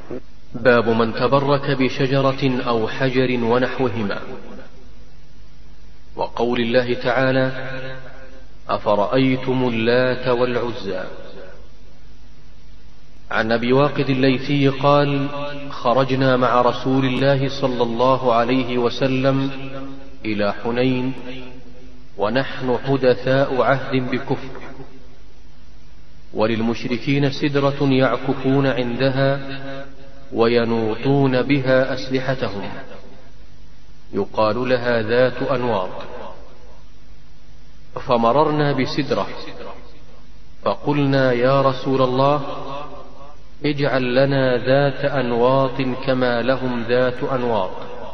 باب من تبرك بشجرة أو حجر ونحوهما. وقول الله تعالى: أفرأيتم اللات والعزى. عن أبي واقد الليثي قال: خرجنا مع رسول الله صلى الله عليه وسلم إلى حنين ونحن حدثاء عهد بكفر، وللمشركين سدرة يعكفون عندها وينوطون بها أسلحتهم، يقال لها ذات أنواط. فمررنا بسدرة فقلنا: يا رسول الله، اجعل لنا ذات أنواط كما لهم ذات أنواط.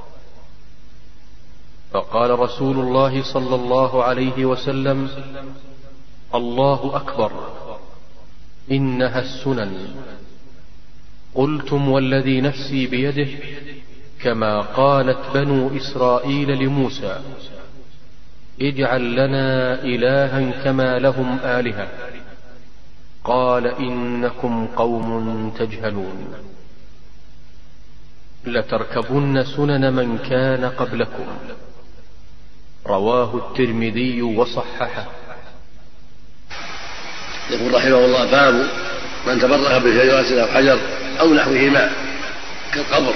فقال رسول الله صلى الله عليه وسلم: الله أكبر، إنها السنن. قلتم والذي نفسي بيده، كما قالت بنو إسرائيل لموسى: اجعل لنا إلها كما لهم آلهة. قال: إنكم قوم تجهلون، لتركبن سنن من كان قبلكم. رواه الترمذي وصححه. يقول رحمه الله: باب من تبرك بشجرة أو حجر أو نحوهما كالقبر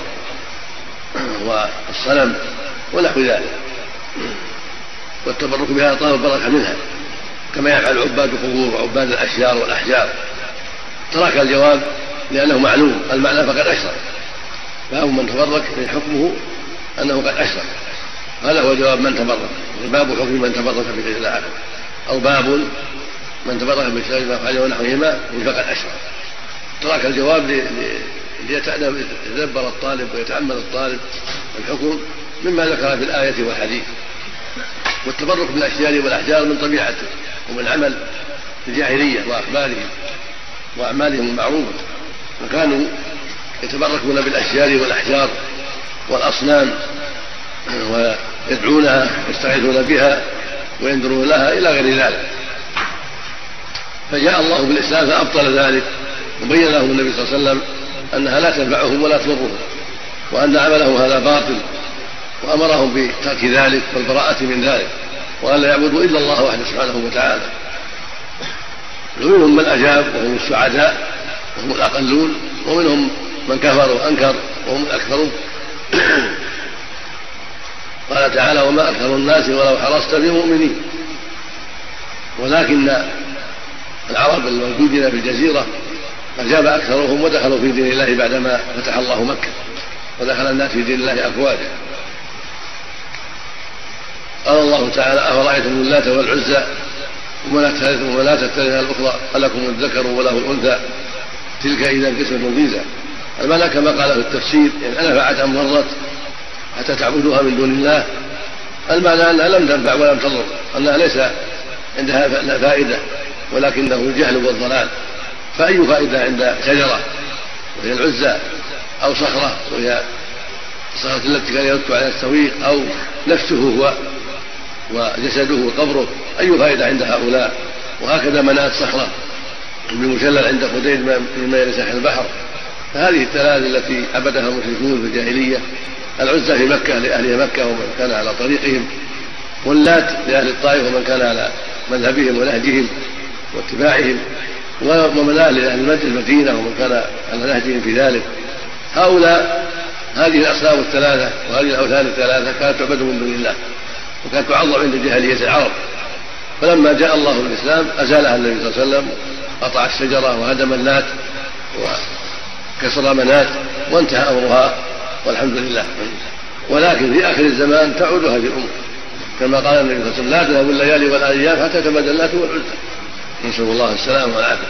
والصنم ونحو ذلك، والتبرك بها طلب البركة منها، كما يفعل عباد القبور وعباد الأشجار والأحجار. ترك الجواب لأنه معلوم المعنى فقد أشرك. باب من تبرك من حكمه أنه قد أشرك، هذا هو جواب من تبرك. باب حكم من تبرك بشجرة أو باب من تبرك بشجرة أو حجر ونحوهما فقد أشرك. ترك الجواب ليتدبر الطالب ويتأمل الطالب الحكم مما ذكر في الآية والحديث. والتبرك بالأشجار والأحجار من طبيعته ومن عمل الجاهلية وأخبارهم وأعمالهم المعروفة، فكانوا يتبركون بالأشجار والأحجار والأصنام ويدعونها ويستغيثون بها وينذرون لها إلى غير ذلك. فجاء الله بالإسلام فأبطل ذلك، وبين لهم النبي صلى الله عليه وسلم أنها لا تنفعهم ولا تضرهم، وأن عملهم هذا باطل، وأمرهم بترك ذلك والبراءة من ذلك، وأن لا يعبدوا إلا الله وحده سبحانه وتعالى. ومنهم من أجاب وهم السعداء وهم الأقلون، ومنهم من كفر وأنكر وهم الأكثرون. قال تعالى: وما أكثر الناس ولو حرصت بمؤمنين. ولكن العرب الموجودين في الجزيرة أجاب أكثرهم ودخلوا في دين الله بعدما فتح الله مكة، ودخل الناس في دين الله أفواجا. قال الله تعالى: أفرأيتم اللات والعزى ومناة الثالثة الأخرى ألكم الذكر وله الأنثى تلك إذا قسمة ضيزى. المعنى كما قال في التفسير: إن نفعت أم ضرت حتى تعبدوها من دون الله. المعنى أنها لم تنفع ولم تضر، أنها ليس عندها فائدة ولكنه الجهل والضلال. فأي فائدة عند شجرة وهي العزى، أو صخرة وهي الصخرة التي كان يرد على السويق، أو نفسه هو وجسده وقبره، أي فائدة عند هؤلاء؟ وهكذا مناة صخرة بمشلل عند قديد من ميل ساحل البحر. فهذه الثلاث التي عبدها المشركون في الجاهلية: العزى في مكة لأهل مكة ومن كان على طريقهم، واللات لأهل الطائف ومن كان على مذهبهم ونهجهم واتباعهم، ومناه لأهل المدينة ومن كان على نهجهم في ذلك. هؤلاء هذه الأصنام الثلاثة وهذه الأوثان الثلاثة كانت تعبد من دون الله، وكانت تعظم عند جاهلية العرب. فلما جاء الله بالإسلام أزالها النبي صلى الله عليه وسلم، قطع الشجرة وهدم اللات وكسر منات، وانتهى أمرها والحمد لله. ولكن في آخر الزمان تعود هذه الأمور، كما قال النبي صلى الله عليه وسلم: لا تذهب الليالي والأيام حتى تبدل اللات والعزى. نسأل الله السلامة والعافية.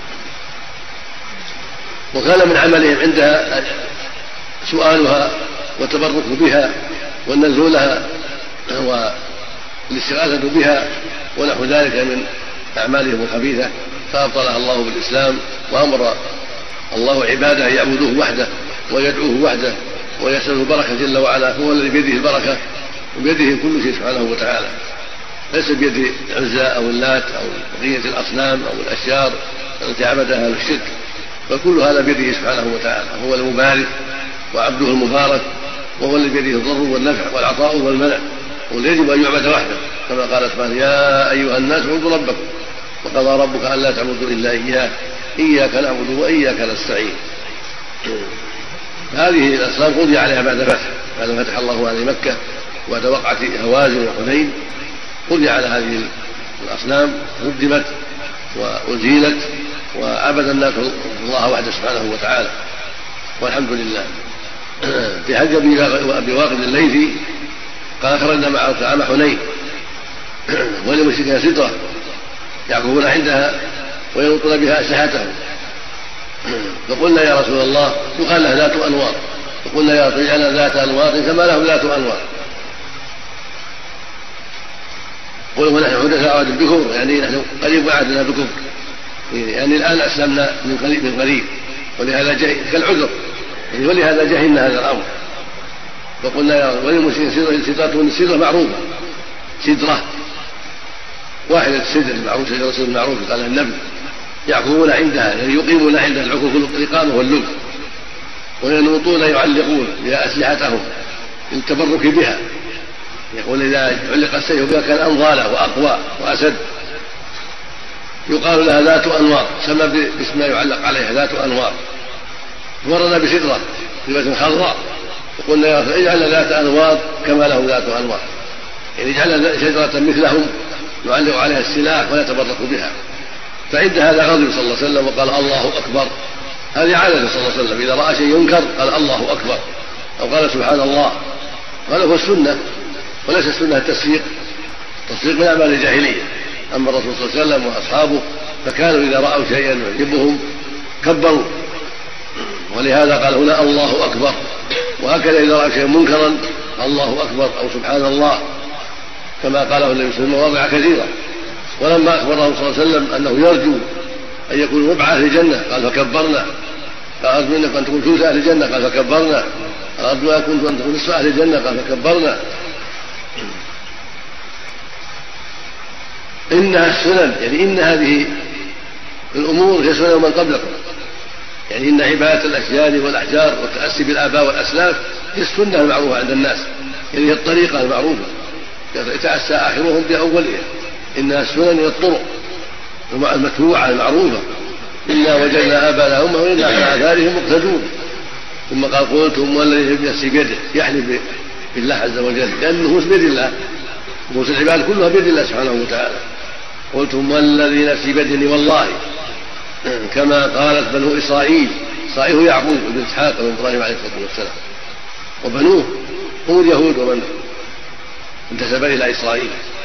وكان من عملهم عندها سؤالها والتبرك بها والنذر لها والاستغاثة بها ونحو ذلك من أعمالهم الخبيثة، فأبطلها الله بالإسلام، وأمر الله عباده أن يعبدوه وحده ويدعوه وحده ويسأل البركة جل وعلا، هو الذي بيده البركة وبيده كل شيء سبحانه وتعالى، ليس بيد العزى أو اللات أو بقية الأصنام أو الأشجار التي عبدها أهل الشرك، بل كل هذا بيده سبحانه وتعالى، هو المبارك وعبده المبارك، وهو الذي بيده الضر والنفع والعطاء والمنع، ويجب أن يعبد وحده كما قال سبحانه: يا أيها الناس اعبدوا ربكم وقضى ربك ألا تعبدوا إلا إياه إياك نعبد وإياك نستعين. هذه الأصنام قضي عليها بعد فتح الله عليه مكة، وبعد وقعة هوازن وحنين قضي على هذه الأصنام، هدمت وأزيلت، وعبد الناس الله وحده سبحانه وتعالى، والحمد لله. في حج أبي واقد الليثي قال: خرجنا معه عام حنين ولمشركين سدرة يعكفون عندها ويلقون بها أسلحتهم، فقلنا: يا رسول الله، يقال له ذات أنوار، فقلنا: يا رسول الله، ذات أنوار كما له ذات أنوار. قلوا: ونحن حدثاء عهد بكفر، يعني نحن قريب عهدنا بكفر، يعني الآن أسلمنا من قريب، ولهذا كالعذر، ولهذا جهلنا هذا الأمر. فقلنا: يا وللمسلمين سدرة، السدرة معروفة، سدرة واحدة، السدر المعروف، شجرة السدر المعروف قال النبي، يعكفون عندها، يعني يقيمون عند العكوف الإقامة واللب، وينوطون يعلقون بها أسلحتهم للتبرك بها. يقول: إذا علق السيف بها كان أنضاله وأقوى وأسد. يقال لها ذات أنوار، سمى باسم ما يعلق عليها ذات أنوار. مرنا بسدرة سدرة خضراء، وقلنا: يا رسول اجعل ذات أنوار كما له ذات أنوار، يعني اجعل شجرة مثلهم نعلق عليها السلاح ولا تبرك بها. فعند هذا غضب صلى الله عليه وسلم وقال: الله أكبر. هذه عادة صلى الله عليه وسلم، إذا رأى شيء ينكر قال: الله أكبر، أو قال: سبحان الله. هذا هو السنة، وليس السنة التصفيق من أعمال الجاهلية. أما الرسول صلى الله عليه وسلم وأصحابه فكانوا إذا رأوا شيئا يعجبهم كبروا، ولهذا قال هنا: الله أكبر. وهكذا إذا رأوا شيئا منكرا: الله أكبر أو سبحان الله، كما قاله النبي صلى الله عليه وسلم مواضع كثيرة. ولما أخبره صلى الله عليه وسلم أنه يرجو أن يكون ربع أهل الجنة قال: فكبرنا. قال: أرجو أن تكون ثلث أهل الجنة قال: فكبرنا. قال: أرجو أن تكون نصف أهل الجنة قال: فكبرنا. إنها السنن، يعني إن هذه الأمور هي سنن من قبلكم، يعني إن عبادة الأشجار والأحجار والتأسي بالآباء والأسلاف هي السنة المعروفة عند الناس، يعني هي الطريقة المعروفة يتأسى آخرهم بأولها. إنها السنن هي الطرق المتبوعة المعروفة. إنا وجدنا آباءنا أمة وإنا على آثارهم مقتدون. ثم قال: قلتم والذي نفسي بيده، يحلف بالله عز وجل، لأن النفوس بيد الله، نفوس العباد كلها بيد الله سبحانه وتعالى. قلتم والذي نفسي بيده والله، كما قالت بنو إسرائيل. إسرائيل هو يعقوب بن إسحاق بن إبراهيم عليه الصلاة والسلام، وبنوه هم اليهود ومن انتسب إلى إسرائيل.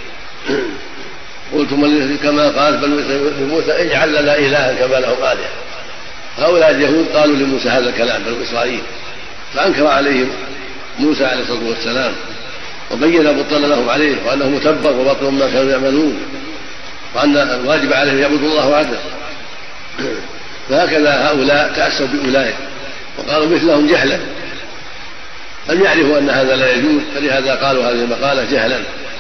قلتم كما قالت بنو إسرائيل لموسى: اجعل لنا إلها كما لهم آلهة. هؤلاء اليهود قالوا لموسى هذا الكلام، بنو إسرائيل، فأنكر عليهم موسى عليه الصلاة والسلام، وبين بطل لهم عليه، وأنه متبر وبطل ما كانوا يعملون، وأن الواجب عليهم يعبدوا الله وحده. فهكذا هؤلاء تأسوا بأولئك وقالوا مثلهم جهلا، لم يعرفوا أن هذا لا يجوز، فلهذا قالوا هذه المقالة جهلا.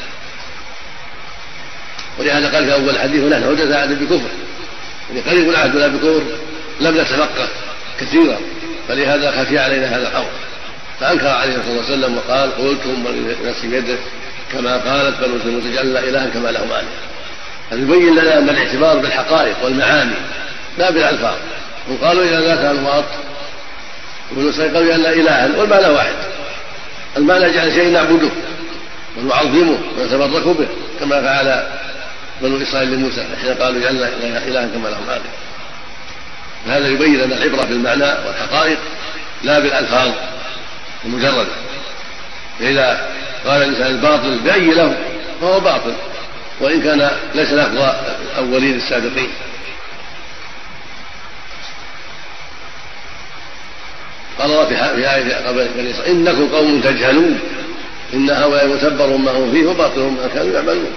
ولهذا قال في أول الحديث: ونحن حدثاء عهد بكفر، يعني قريب عهدنا بكفر، لم نتفقه كثيرا، فلهذا خفي علينا هذا الأمر. فأنكر عليه صلى الله عليه وسلم وقال: قلتم ونفسي بيده كما قالت بنو إسرائيل: اجعل إلها كما لهم آلهة. هذا يبين لنا أن الاعتبار بالحقائق والمعاني لا بالألفاظ. وقالوا: إذا ذاك أنواط، وبنو إسرائيل قالوا: إلا إلها، والمعنى واحد. المعنى جعل شيء نعبده ونعظمه ونتبرك به، كما فعل بنو إسرائيل لموسى حين قالوا: اجعل إلها كما لهم آلهة. هذا يبين أن العبرة بالمعنى والحقائق لا بالألفاظ المجردة. فإذا قال الإنسان الباطل بأي له فهو باطل، وإن كان ليس لفظ الأولين السابقين. قال الله في آية قبل: إنكم قوم تجهلون، إن هؤلاء متبر ما هم فيه وباطل ما كانوا يعملون.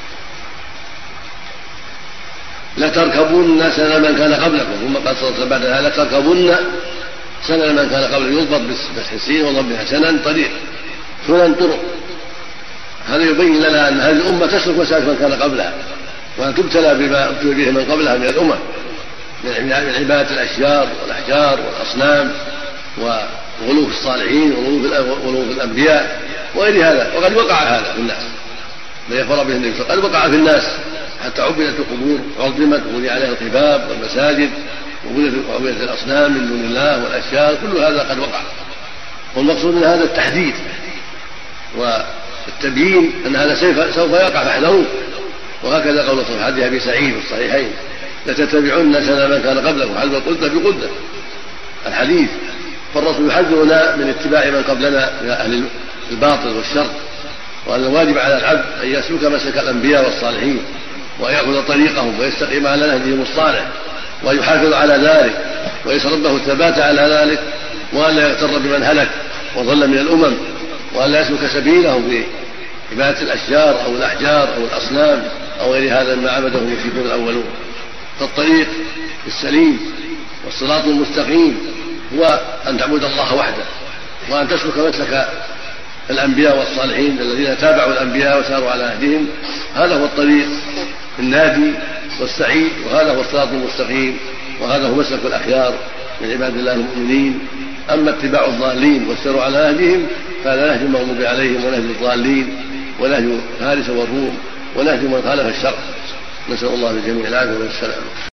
لتركبن سنن من كان قبلكم، ثم قال صلى الله عليه وسلم بعد هذا: لتركبن سنن من كان قبلكم، يضبط بفتح السين وضمها سنن طريق، سنن طرق. هذا يبين لنا أن هذه الأمة تسلك مسالك من كان قبلها، وأن تبتلى بما ابتلي به من قبلها من الأمم، من عبادة الأشجار والأحجار والأصنام وغلو في الصالحين وغلو في الأنبياء وغير هذا. وقد وقع هذا في الناس، لا يفر به النبي، قد وقع في الناس حتى عبدت القبور، عظمت وبني عليها القباب والمساجد وعبدت الأصنام من دون الله والأشجار، كل هذا قد وقع. والمقصود من هذا التحديد والتبيين أن هذا سوف يقع فاحذروا. وهكذا قول صحيح حديث أبي سعيد في الصحيحين: لتتبعن سنن من كان قبلكم حذو القدة بقدة، الحديث. فالرسول يحذرنا من اتباع من قبلنا من أهل الباطل والشر، وأن الواجب على العبد أن يسلك مسلك الأنبياء والصالحين وأن يأخذ طريقهم ويستقيم على نهجهم الصالح وأن يحافظ على ذلك ويسأل ربه الثبات على ذلك، وأن لا يغتر بمن هلك وضل من الأمم، وأن لا يسلك سبيلهم في عبادة الأشجار أو الأحجار أو الأصنام أو غير هذا مما عبده المشركون الأولون. فالطريق السليم والصراط المستقيم هو أن تعبد الله وحده، وأن تسلك مسلك الأنبياء والصالحين الذين تابعوا الأنبياء وساروا على نهجهم. هذا هو الطريق الناجي والسعيد، وهذا هو الصراط المستقيم، وهذا هو مسلك الأخيار من عباد الله المؤمنين. أما اتباع الضالين والسير على نهجهم فهذا نهج المغضوب عليهم ونهج الضالين ونهج فارس والروم ونهج من خالف الشرع. نسأل الله للجميع العافية والسلام.